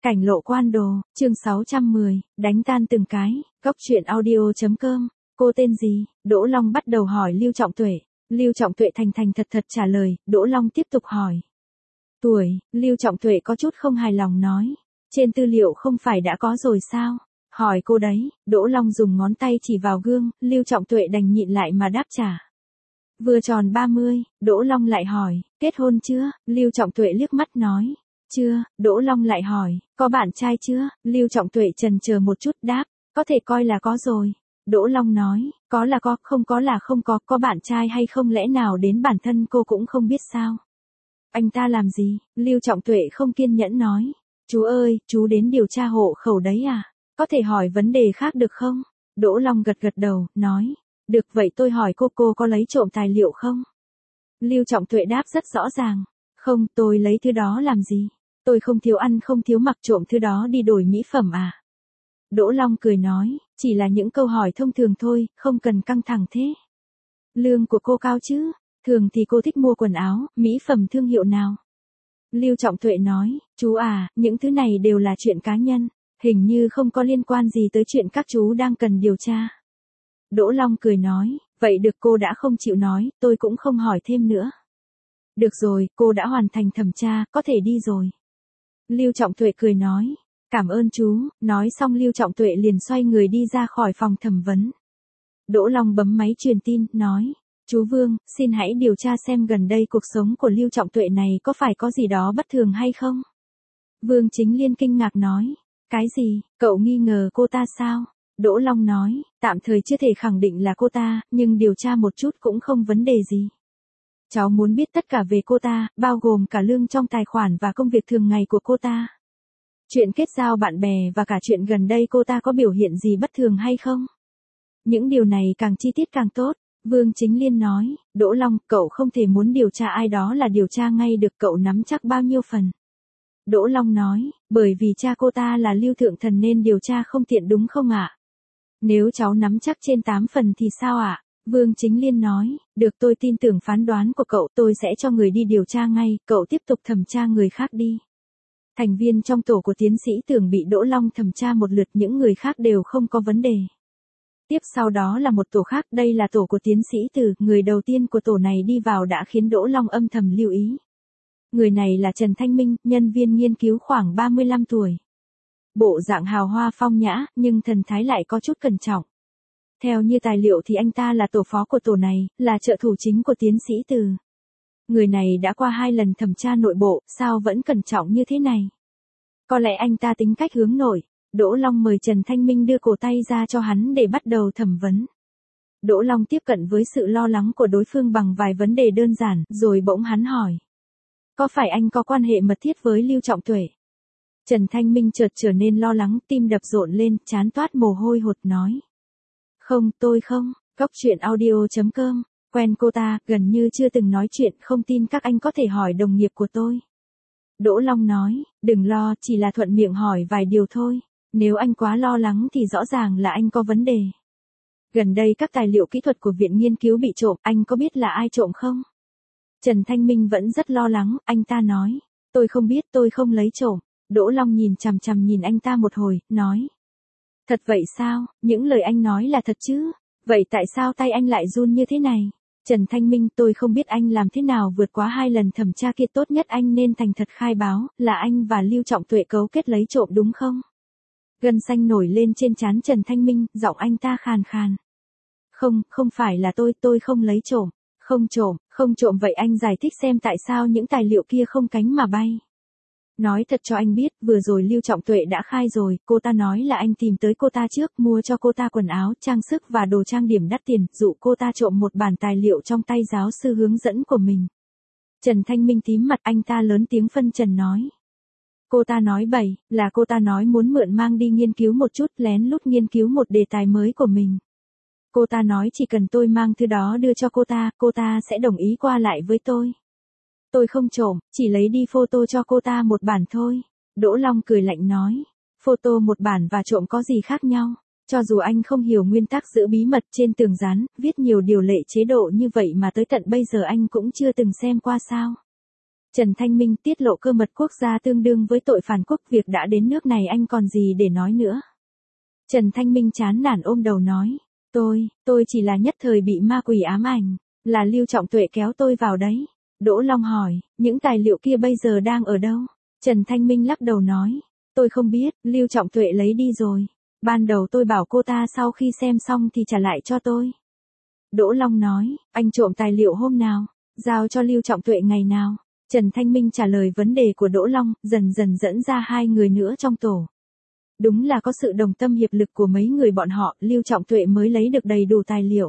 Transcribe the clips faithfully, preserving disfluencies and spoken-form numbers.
Cảnh lộ quan đồ, chương sáu trăm mười, đánh tan từng cái, góc truyện audio.com, cô tên gì? Đỗ Long bắt đầu hỏi Lưu Trọng Tuệ. Lưu Trọng Tuệ thành thành thật thật trả lời, Đỗ Long tiếp tục hỏi. Tuổi, Lưu Trọng Tuệ có chút không hài lòng nói. Trên tư liệu không phải đã có rồi sao? Hỏi cô đấy, Đỗ Long dùng ngón tay chỉ vào gương, Lưu Trọng Tuệ đành nhịn lại mà đáp trả. Vừa tròn ba mươi, Đỗ Long lại hỏi, kết hôn chưa? Lưu Trọng Tuệ liếc mắt nói. Chưa, Đỗ Long lại hỏi, có bạn trai chưa? Lưu Trọng Tuệ chần chờ một chút đáp, có thể coi là có rồi. Đỗ Long nói, có là có, không có là không có, có bạn trai hay không lẽ nào đến bản thân cô cũng không biết sao? Anh ta làm gì? Lưu Trọng Tuệ không kiên nhẫn nói, chú ơi, chú đến điều tra hộ khẩu đấy à? Có thể hỏi vấn đề khác được không? Đỗ Long gật gật đầu, nói, được vậy tôi hỏi cô cô có lấy trộm tài liệu không? Lưu Trọng Tuệ đáp rất rõ ràng, không, tôi lấy thứ đó làm gì? Tôi không thiếu ăn không thiếu mặc, trộm thứ đó đi đổi mỹ phẩm à? Đỗ Long cười nói, chỉ là những câu hỏi thông thường thôi, không cần căng thẳng thế. Lương của cô cao chứ? Thường thì cô thích mua quần áo, mỹ phẩm thương hiệu nào? Lưu Trọng Tuệ nói, chú à, những thứ này đều là chuyện cá nhân, hình như không có liên quan gì tới chuyện các chú đang cần điều tra. Đỗ Long cười nói, vậy được, cô đã không chịu nói, tôi cũng không hỏi thêm nữa. Được rồi, cô đã hoàn thành thẩm tra, có thể đi rồi. Lưu Trọng Tuệ cười nói, cảm ơn chú, nói xong Lưu Trọng Tuệ liền xoay người đi ra khỏi phòng thẩm vấn. Đỗ Long bấm máy truyền tin, nói, chú Vương, xin hãy điều tra xem gần đây cuộc sống của Lưu Trọng Tuệ này có phải có gì đó bất thường hay không? Vương Chính Liên kinh ngạc nói, cái gì, cậu nghi ngờ cô ta sao? Đỗ Long nói, tạm thời chưa thể khẳng định là cô ta, nhưng điều tra một chút cũng không vấn đề gì. Cháu muốn biết tất cả về cô ta, bao gồm cả lương trong tài khoản và công việc thường ngày của cô ta. Chuyện kết giao bạn bè và cả chuyện gần đây cô ta có biểu hiện gì bất thường hay không? Những điều này càng chi tiết càng tốt. Vương Chính Liên nói, Đỗ Long, cậu không thể muốn điều tra ai đó là điều tra ngay được, cậu nắm chắc bao nhiêu phần? Đỗ Long nói, bởi vì cha cô ta là Lưu Thượng Thần nên điều tra không tiện đúng không ạ? Nếu cháu nắm chắc trên tám phần thì sao ạ? Vương Chính Liên nói, được, tôi tin tưởng phán đoán của cậu, tôi sẽ cho người đi điều tra ngay, cậu tiếp tục thẩm tra người khác đi. Thành viên trong tổ của tiến sĩ Tưởng bị Đỗ Long thẩm tra một lượt, những người khác đều không có vấn đề. Tiếp sau đó là một tổ khác, đây là tổ của tiến sĩ Từ, người đầu tiên của tổ này đi vào đã khiến Đỗ Long âm thầm lưu ý. Người này là Trần Thanh Minh, nhân viên nghiên cứu khoảng ba mươi lăm tuổi. Bộ dạng hào hoa phong nhã, nhưng thần thái lại có chút cẩn trọng. Theo như tài liệu thì anh ta là tổ phó của tổ này, là trợ thủ chính của tiến sĩ Từ. Người này đã qua hai lần thẩm tra nội bộ, sao vẫn cẩn trọng như thế này? Có lẽ anh ta tính cách hướng nội. Đỗ Long mời Trần Thanh Minh đưa cổ tay ra cho hắn để bắt đầu thẩm vấn. Đỗ Long tiếp cận với sự lo lắng của đối phương bằng vài vấn đề đơn giản, rồi bỗng hắn hỏi. Có phải anh có quan hệ mật thiết với Lưu Trọng Tuệ? Trần Thanh Minh chợt trở nên lo lắng, tim đập rộn lên, trán toát mồ hôi hột nói. Không, tôi không, góc truyện audio.com, quen cô ta, gần như chưa từng nói chuyện, không tin các anh có thể hỏi đồng nghiệp của tôi. Đỗ Long nói, đừng lo, chỉ là thuận miệng hỏi vài điều thôi. Nếu anh quá lo lắng thì rõ ràng là anh có vấn đề. Gần đây các tài liệu kỹ thuật của viện nghiên cứu bị trộm, anh có biết là ai trộm không? Trần Thanh Minh vẫn rất lo lắng, anh ta nói. Tôi không biết, tôi không lấy trộm. Đỗ Long nhìn chằm chằm nhìn anh ta một hồi, nói. Thật vậy sao, những lời anh nói là thật chứ? Vậy tại sao tay anh lại run như thế này? Trần Thanh Minh, tôi không biết anh làm thế nào vượt quá hai lần thẩm tra kia, tốt nhất anh nên thành thật khai báo, là anh và Lưu Trọng Tuệ cấu kết lấy trộm đúng không? Gân xanh nổi lên trên trán Trần Thanh Minh, giọng anh ta khàn khàn. Không, không phải là tôi, tôi không lấy trộm. Không trộm, không trộm, vậy anh giải thích xem tại sao những tài liệu kia không cánh mà bay. Nói thật cho anh biết, vừa rồi Lưu Trọng Tuệ đã khai rồi, cô ta nói là anh tìm tới cô ta trước, mua cho cô ta quần áo, trang sức và đồ trang điểm đắt tiền, dụ cô ta trộm một bản tài liệu trong tay giáo sư hướng dẫn của mình. Trần Thanh Minh tím mặt, anh ta lớn tiếng phân trần nói. Cô ta nói bậy, là cô ta nói muốn mượn mang đi nghiên cứu một chút, lén lút nghiên cứu một đề tài mới của mình. Cô ta nói chỉ cần tôi mang thứ đó đưa cho cô ta, cô ta sẽ đồng ý qua lại với tôi. Tôi không trộm, chỉ lấy đi photo cho cô ta một bản thôi. Đỗ Long cười lạnh nói, photo một bản và trộm có gì khác nhau? Cho dù anh không hiểu nguyên tắc giữ bí mật, trên tường dán, viết nhiều điều lệ chế độ như vậy mà tới tận bây giờ anh cũng chưa từng xem qua sao? Trần Thanh Minh tiết lộ cơ mật quốc gia tương đương với tội phản quốc, việc đã đến nước này anh còn gì để nói nữa. Trần Thanh Minh chán nản ôm đầu nói, tôi, tôi chỉ là nhất thời bị ma quỷ ám ảnh, là Lưu Trọng Tuệ kéo tôi vào đấy. Đỗ Long hỏi, những tài liệu kia bây giờ đang ở đâu? Trần Thanh Minh lắc đầu nói, tôi không biết, Lưu Trọng Tuệ lấy đi rồi. Ban đầu tôi bảo cô ta sau khi xem xong thì trả lại cho tôi. Đỗ Long nói, anh trộm tài liệu hôm nào? Giao cho Lưu Trọng Tuệ ngày nào? Trần Thanh Minh trả lời vấn đề của Đỗ Long, dần dần dẫn ra hai người nữa trong tổ. Đúng là có sự đồng tâm hiệp lực của mấy người bọn họ, Lưu Trọng Tuệ mới lấy được đầy đủ tài liệu.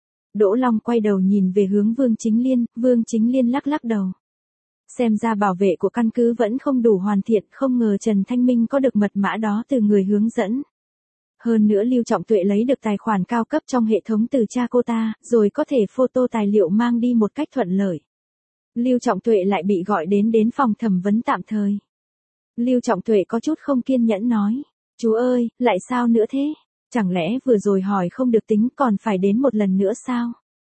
Đỗ Long quay đầu nhìn về hướng Vương Chính Liên, Vương Chính Liên lắc lắc đầu. Xem ra bảo vệ của căn cứ vẫn không đủ hoàn thiện, không ngờ Trần Thanh Minh có được mật mã đó từ người hướng dẫn. Hơn nữa Lưu Trọng Tuệ lấy được tài khoản cao cấp trong hệ thống từ cha cô ta, rồi có thể photo tài liệu mang đi một cách thuận lợi. Lưu Trọng Tuệ lại bị gọi đến đến phòng thẩm vấn tạm thời. Lưu Trọng Tuệ có chút không kiên nhẫn nói, chú ơi, lại sao nữa thế? Chẳng lẽ vừa rồi hỏi không được tính còn phải đến một lần nữa sao?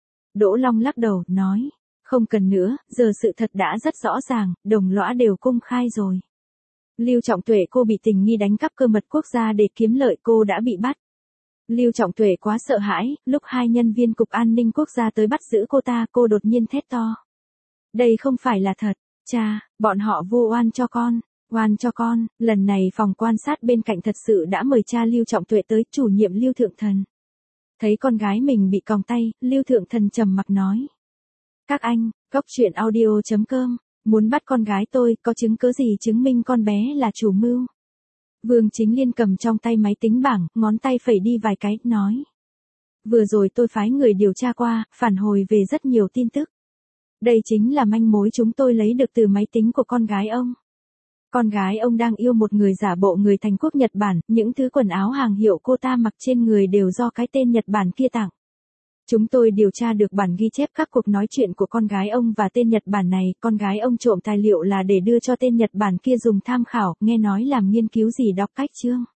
Đỗ Long lắc đầu, nói, không cần nữa, giờ sự thật đã rất rõ ràng, đồng lõa đều công khai rồi. Lưu Trọng Tuệ cô bị tình nghi đánh cắp cơ mật quốc gia để kiếm lợi, cô đã bị bắt. Lưu Trọng Tuệ quá sợ hãi, lúc hai nhân viên cục an ninh quốc gia tới bắt giữ cô ta, cô đột nhiên thét to. Đây không phải là thật, cha, bọn họ vu oan cho con, oan cho con, lần này phòng quan sát bên cạnh thật sự đã mời cha Lưu Trọng Tuệ tới, chủ nhiệm Lưu Thượng Thần. Thấy con gái mình bị còng tay, Lưu Thượng Thần trầm mặc nói. Các anh, Cốc Truyện Audio chấm com, muốn bắt con gái tôi, có chứng cứ gì chứng minh con bé là chủ mưu? Vương Chính Liên cầm trong tay máy tính bảng, ngón tay phẩy đi vài cái, nói. Vừa rồi tôi phái người điều tra qua, phản hồi về rất nhiều tin tức. Đây chính là manh mối chúng tôi lấy được từ máy tính của con gái ông. Con gái ông đang yêu một người giả bộ người Thành quốc Nhật Bản, những thứ quần áo hàng hiệu cô ta mặc trên người đều do cái tên Nhật Bản kia tặng. Chúng tôi điều tra được bản ghi chép các cuộc nói chuyện của con gái ông và tên Nhật Bản này, con gái ông trộm tài liệu là để đưa cho tên Nhật Bản kia dùng tham khảo, nghe nói làm nghiên cứu gì đọc cách chương.